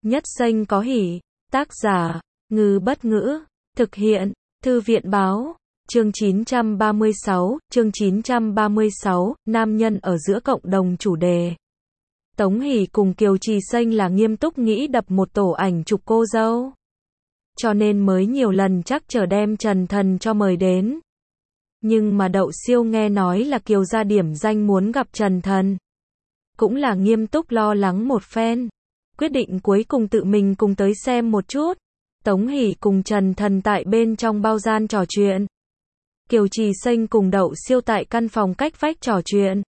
Nhất Xanh có hỉ. Tác giả, Ngư Bất Ngữ. Thực hiện, Thư viện Báo. Chương 936, nam nhân ở giữa cộng đồng chủ đề. Tống Hỷ cùng Kiều Trì Xanh là nghiêm túc nghĩ đập một tổ ảnh chụp cô dâu. Cho nên mới nhiều lần chắc chờ đem Trần Thần cho mời đến. Nhưng mà Đậu Siêu nghe nói là Kiều ra điểm danh muốn gặp Trần Thần. Cũng là nghiêm túc lo lắng một phen. Quyết định cuối cùng tự mình cùng tới xem một chút. Tống Hỷ cùng Trần Thần tại bên trong bao gian trò chuyện. Kiều Trì Xanh cùng Đậu Siêu tại căn phòng cách vách trò chuyện.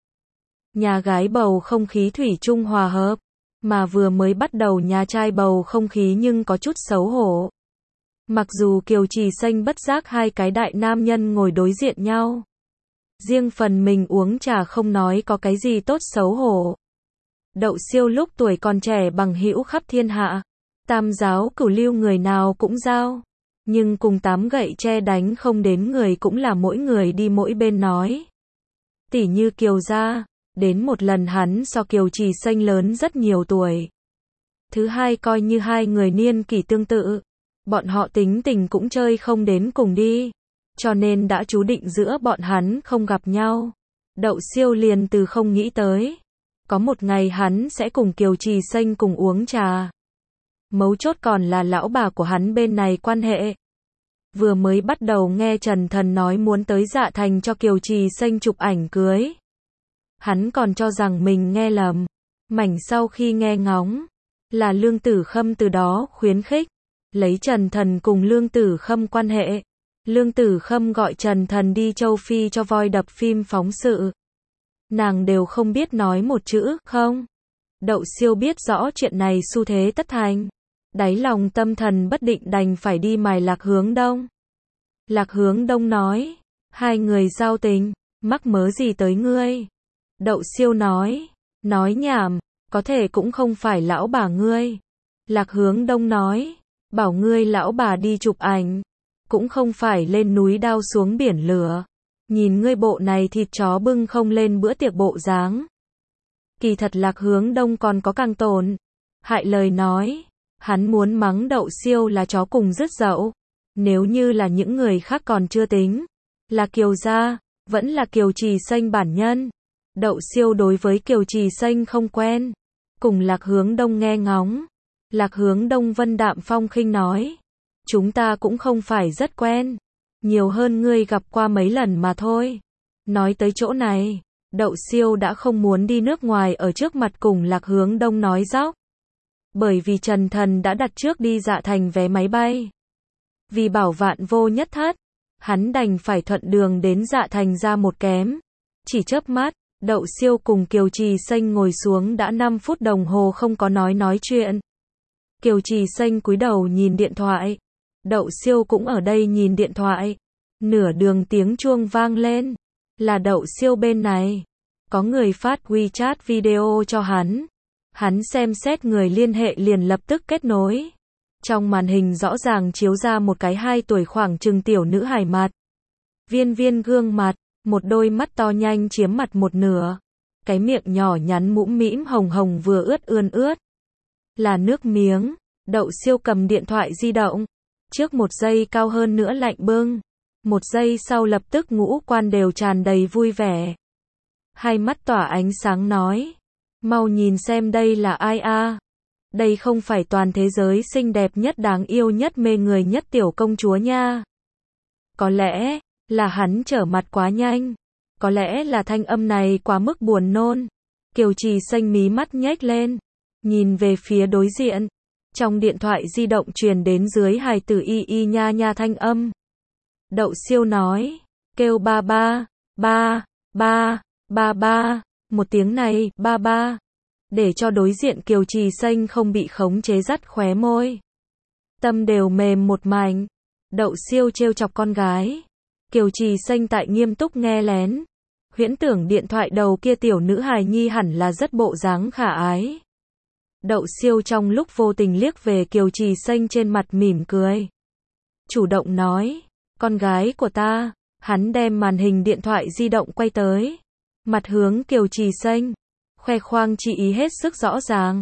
Nhà gái bầu không khí thủy chung hòa hợp. Mà vừa mới bắt đầu nhà trai bầu không khí nhưng có chút xấu hổ. Mặc dù Kiều Trì Xanh bất giác hai cái đại nam nhân ngồi đối diện nhau. Riêng phần mình uống trà không nói có cái gì tốt xấu hổ. Đậu Siêu lúc tuổi còn trẻ bằng hữu khắp thiên hạ. Tam giáo cửu lưu người nào cũng giao. Nhưng cùng tám gậy tre đánh không đến người cũng là mỗi người đi mỗi bên nói. Tỉ như Kiều gia, đến một lần hắn so Kiều Trì Xanh lớn rất nhiều tuổi. Thứ hai coi như hai người niên kỷ tương tự. Bọn họ tính tình cũng chơi không đến cùng đi. Cho nên đã chú định giữa bọn hắn không gặp nhau. Đậu Siêu liền từ không nghĩ tới. Có một ngày hắn sẽ cùng Kiều Trì Xanh cùng uống trà. Mấu chốt còn là lão bà của hắn bên này quan hệ. Vừa mới bắt đầu nghe Trần Thần nói muốn tới Dạ Thành cho Kiều Trì Xanh chụp ảnh cưới. Hắn còn cho rằng mình nghe lầm. Mảnh sau khi nghe ngóng. Là Lương Tử Khâm từ đó khuyến khích. Lấy Trần Thần cùng Lương Tử Khâm quan hệ. Lương Tử Khâm gọi Trần Thần đi châu Phi cho voi đập phim phóng sự. Nàng đều không biết nói một chữ, không. Đậu Siêu biết rõ chuyện này xu thế tất thành. Đáy lòng tâm thần bất định đành phải đi mài Lạc Hướng Đông. Lạc Hướng Đông nói. Hai người giao tình, mắc mớ gì tới ngươi? Đậu Siêu nói. Nói nhảm, có thể cũng không phải lão bà ngươi. Lạc Hướng Đông nói. Bảo ngươi lão bà đi chụp ảnh. Cũng không phải lên núi đao xuống biển lửa. Nhìn ngươi bộ này thịt chó bưng không lên bữa tiệc bộ dáng. Kỳ thật Lạc Hướng Đông còn có càng tổn hại lời nói. Hắn muốn mắng Đậu Siêu là chó cùng rứt dậu. Nếu như là những người khác còn chưa tính. Là Kiều gia, vẫn là Kiều Trì Xanh bản nhân. Đậu Siêu đối với Kiều Trì Xanh không quen. Cùng Lạc Hướng Đông nghe ngóng. Lạc Hướng Đông vân đạm phong khinh nói. Chúng ta cũng không phải rất quen. Nhiều hơn ngươi gặp qua mấy lần mà thôi. Nói tới chỗ này, Đậu Siêu đã không muốn đi nước ngoài ở trước mặt cùng Lạc Hướng Đông nói dóc. Bởi vì Trần Thần đã đặt trước đi Dạ Thành vé máy bay. Vì bảo vạn vô nhất thất, hắn đành phải thuận đường đến Dạ Thành ra một kém. Chỉ chớp mắt, Đậu Siêu cùng Kiều Trì Xanh ngồi xuống đã 5 phút đồng hồ không có nói chuyện. Kiều Trì Xanh cúi đầu nhìn điện thoại. Đậu Siêu cũng ở đây nhìn điện thoại. Nửa đường tiếng chuông vang lên. Là Đậu Siêu bên này. Có người phát WeChat video cho hắn. Hắn xem xét người liên hệ liền lập tức kết nối. Trong màn hình rõ ràng chiếu ra một cái 2 tuổi khoảng chừng tiểu nữ hài mặt. Viên gương mặt, một đôi mắt to nhanh chiếm mặt một nửa. Cái miệng nhỏ nhắn mũm mĩm hồng hồng vừa ướt ướt. Là nước miếng. Đậu Siêu cầm điện thoại di động. Trước một giây cao hơn nữa lạnh bưng. Một giây sau lập tức ngũ quan đều tràn đầy vui vẻ. Hai mắt tỏa ánh sáng nói. Mau nhìn xem đây là ai a? Đây không phải toàn thế giới xinh đẹp nhất đáng yêu nhất mê người nhất tiểu công chúa nha. Có lẽ là hắn trở mặt quá nhanh. Có lẽ là thanh âm này quá mức buồn nôn. Kiều Trì Xanh mí mắt nhếch lên. Nhìn về phía đối diện. Trong điện thoại di động truyền đến dưới hài tử y y nha nha thanh âm. Đậu Siêu nói. Kêu ba ba. Ba. Ba. Ba ba. Một tiếng này, ba ba. Để cho đối diện Kiều Trì Xanh không bị khống chế dắt khóe môi. Tâm đều mềm một mảnh. Đậu Siêu trêu chọc con gái. Kiều Trì Xanh tại nghiêm túc nghe lén. Huyễn tưởng điện thoại đầu kia tiểu nữ hài nhi hẳn là rất bộ dáng khả ái. Đậu Siêu trong lúc vô tình liếc về Kiều Trì Xanh trên mặt mỉm cười. Chủ động nói. Con gái của ta. Hắn đem màn hình điện thoại di động quay tới. Mặt hướng Kiều Trì Xanh. Khoe khoang chi ý hết sức rõ ràng.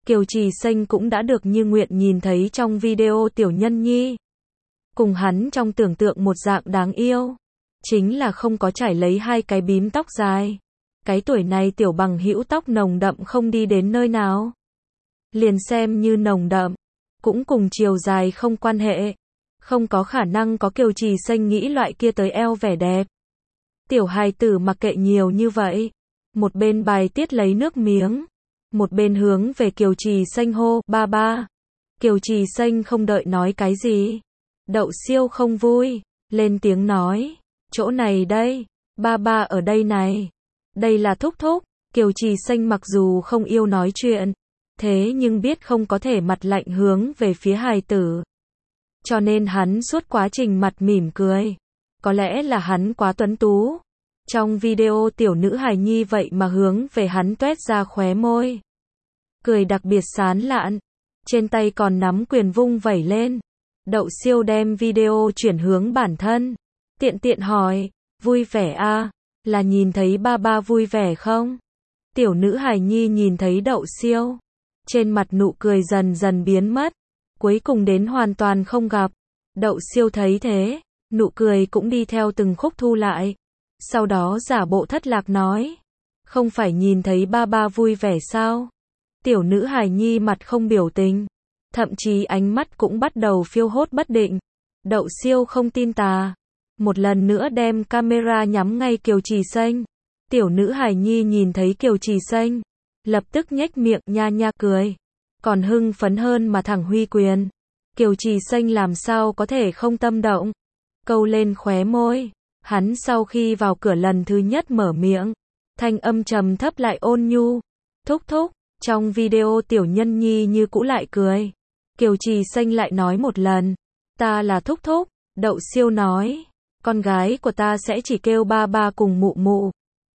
Kiều Trì Xanh cũng đã được như nguyện nhìn thấy trong video Tiểu Nhân Nhi. Cùng hắn trong tưởng tượng một dạng đáng yêu. Chính là không có trải lấy hai cái bím tóc dài. Cái tuổi này Tiểu Bằng Hữu tóc nồng đậm không đi đến nơi nào. Liền xem như nồng đậm, cũng cùng chiều dài không quan hệ. Không có khả năng có Kiều Trì Xanh nghĩ loại kia tới eo vẻ đẹp. Tiểu hài tử mặc kệ nhiều như vậy. Một bên bài tiết lấy nước miếng. Một bên hướng về Kiều Trì Xanh hô, ba ba. Kiều Trì Xanh không đợi nói cái gì. Đậu Siêu không vui, lên tiếng nói. Chỗ này đây, ba ba ở đây này. Đây là thúc thúc. Kiều Trì Xanh mặc dù không yêu nói chuyện. Thế nhưng biết không có thể mặt lạnh hướng về phía hài tử. Cho nên hắn suốt quá trình mặt mỉm cười. Có lẽ là hắn quá tuấn tú. Trong video tiểu nữ hài nhi vậy mà hướng về hắn tuét ra khóe môi. Cười đặc biệt sán lạn. Trên tay còn nắm quyền vung vẩy lên. Đậu Siêu đem video chuyển hướng bản thân. Tiện tiện hỏi, vui vẻ à? Là nhìn thấy ba ba vui vẻ không? Tiểu nữ hài nhi nhìn thấy Đậu Siêu. Trên mặt nụ cười dần dần biến mất. Cuối cùng đến hoàn toàn không gặp. Đậu Siêu thấy thế. Nụ cười cũng đi theo từng khúc thu lại. Sau đó giả bộ thất lạc nói. Không phải nhìn thấy ba ba vui vẻ sao? Tiểu nữ hài nhi mặt không biểu tình. Thậm chí ánh mắt cũng bắt đầu phiêu hốt bất định. Đậu Siêu không tin tà. Một lần nữa đem camera nhắm ngay Kiều Trì Xanh. Tiểu nữ hài nhi nhìn thấy Kiều Trì Xanh. Lập tức nhếch miệng nha nha cười. Còn hưng phấn hơn mà thẳng huy quyền. Kiều Trì Xanh làm sao có thể không tâm động. Câu lên khóe môi. Hắn sau khi vào cửa lần thứ nhất mở miệng. Thanh âm trầm thấp lại ôn nhu. Thúc thúc. Trong video Tiểu Nhân Nhi như cũ lại cười. Kiều Trì Xanh lại nói một lần. Ta là thúc thúc. Đậu Siêu nói. Con gái của ta sẽ chỉ kêu ba ba cùng mụ mụ.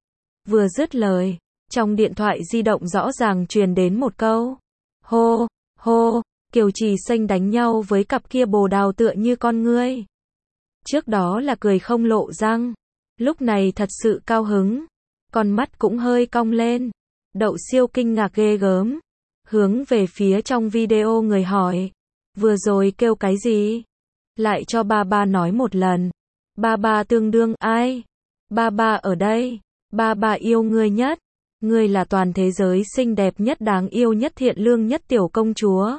Vừa dứt lời. Trong điện thoại di động rõ ràng truyền đến một câu. Hô, hô. Kiều Trì Xanh đánh nhau với cặp kia bồ đào tựa như con ngươi. Trước đó là cười không lộ răng. Lúc này thật sự cao hứng. Con mắt cũng hơi cong lên. Đậu Siêu kinh ngạc ghê gớm. Hướng về phía trong video người hỏi. Vừa rồi kêu cái gì? Lại cho ba ba nói một lần. Ba ba tương đương ai? Ba ba ở đây. Ba ba yêu ngươi nhất. Ngươi là toàn thế giới xinh đẹp nhất, đáng yêu nhất, thiện lương nhất tiểu công chúa.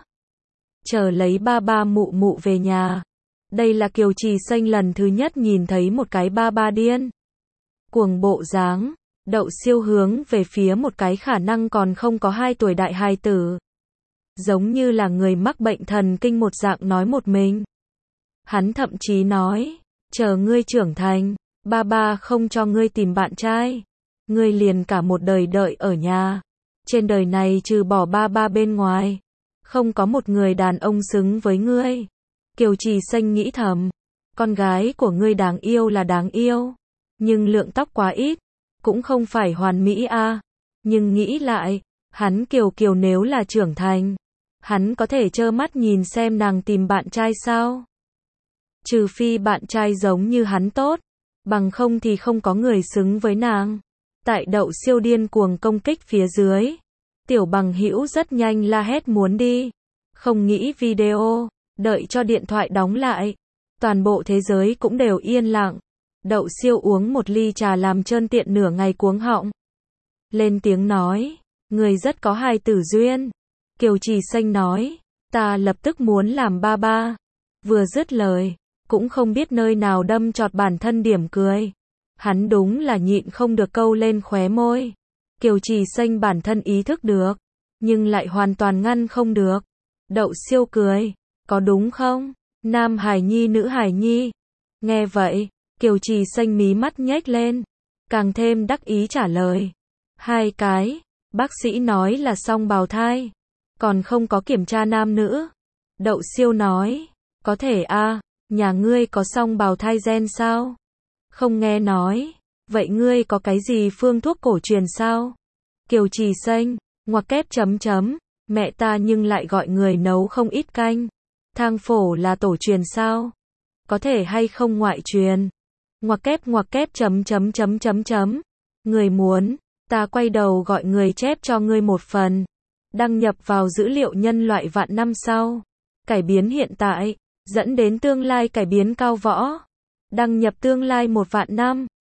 Chờ lấy ba ba mụ mụ về nhà. Đây là Kiều Trì Xanh lần thứ nhất nhìn thấy một cái ba ba điên cuồng bộ dáng. Đậu Siêu hướng về phía một cái khả năng còn không có 2 tuổi đại hài tử. Giống như là người mắc bệnh thần kinh một dạng nói một mình. Hắn thậm chí nói, chờ ngươi trưởng thành, ba ba không cho ngươi tìm bạn trai. Ngươi liền cả một đời đợi ở nhà. Trên đời này trừ bỏ ba ba bên ngoài, không có một người đàn ông xứng với ngươi. Kiều Trì Xanh nghĩ thầm, con gái của ngươi đáng yêu là đáng yêu, nhưng lượng tóc quá ít, cũng không phải hoàn mỹ a. Nhưng nghĩ lại, hắn Kiều Kiều nếu là trưởng thành, hắn có thể trơ mắt nhìn xem nàng tìm bạn trai sao? Trừ phi bạn trai giống như hắn tốt, bằng không thì không có người xứng với nàng. Tại Đậu Siêu điên cuồng công kích phía dưới, Tiểu Bằng Hữu rất nhanh la hét muốn đi. Không nghĩ video, đợi cho điện thoại đóng lại, toàn bộ thế giới cũng đều yên lặng. Đậu Siêu uống một ly trà làm trơn tiện nửa ngày cuống họng. Lên tiếng nói, người rất có hài tử duyên. Kiều Trì Xanh nói, ta lập tức muốn làm ba ba. Vừa dứt lời, cũng không biết nơi nào đâm chọt bản thân điểm cười. Hắn đúng là nhịn không được câu lên khóe môi. Kiều Trì Xanh bản thân ý thức được, nhưng lại hoàn toàn ngăn không được. Đậu Siêu cười, có đúng không? Nam hài nhi nữ hài nhi. Nghe vậy, Kiều Trì Xanh mí mắt nhếch lên, càng thêm đắc ý trả lời. 2 cái, bác sĩ nói là song bào thai, còn không có kiểm tra nam nữ. Đậu Siêu nói, có thể a, nhà ngươi có song bào thai gen sao? Không nghe nói, vậy ngươi có cái gì phương thuốc cổ truyền sao? Kiều Trì Xanh, ngoặc kép chấm chấm, mẹ ta nhưng lại gọi người nấu không ít canh. Thang phổ là tổ truyền sao? Có thể hay không ngoại truyền? Ngoặc kép chấm chấm chấm chấm chấm. Người muốn, ta quay đầu gọi người chép cho ngươi một phần. đăng nhập vào dữ liệu nhân loại vạn năm sau. Cải biến hiện tại, dẫn đến tương lai cải biến cao võ. Đăng nhập tương lai 1 vạn năm.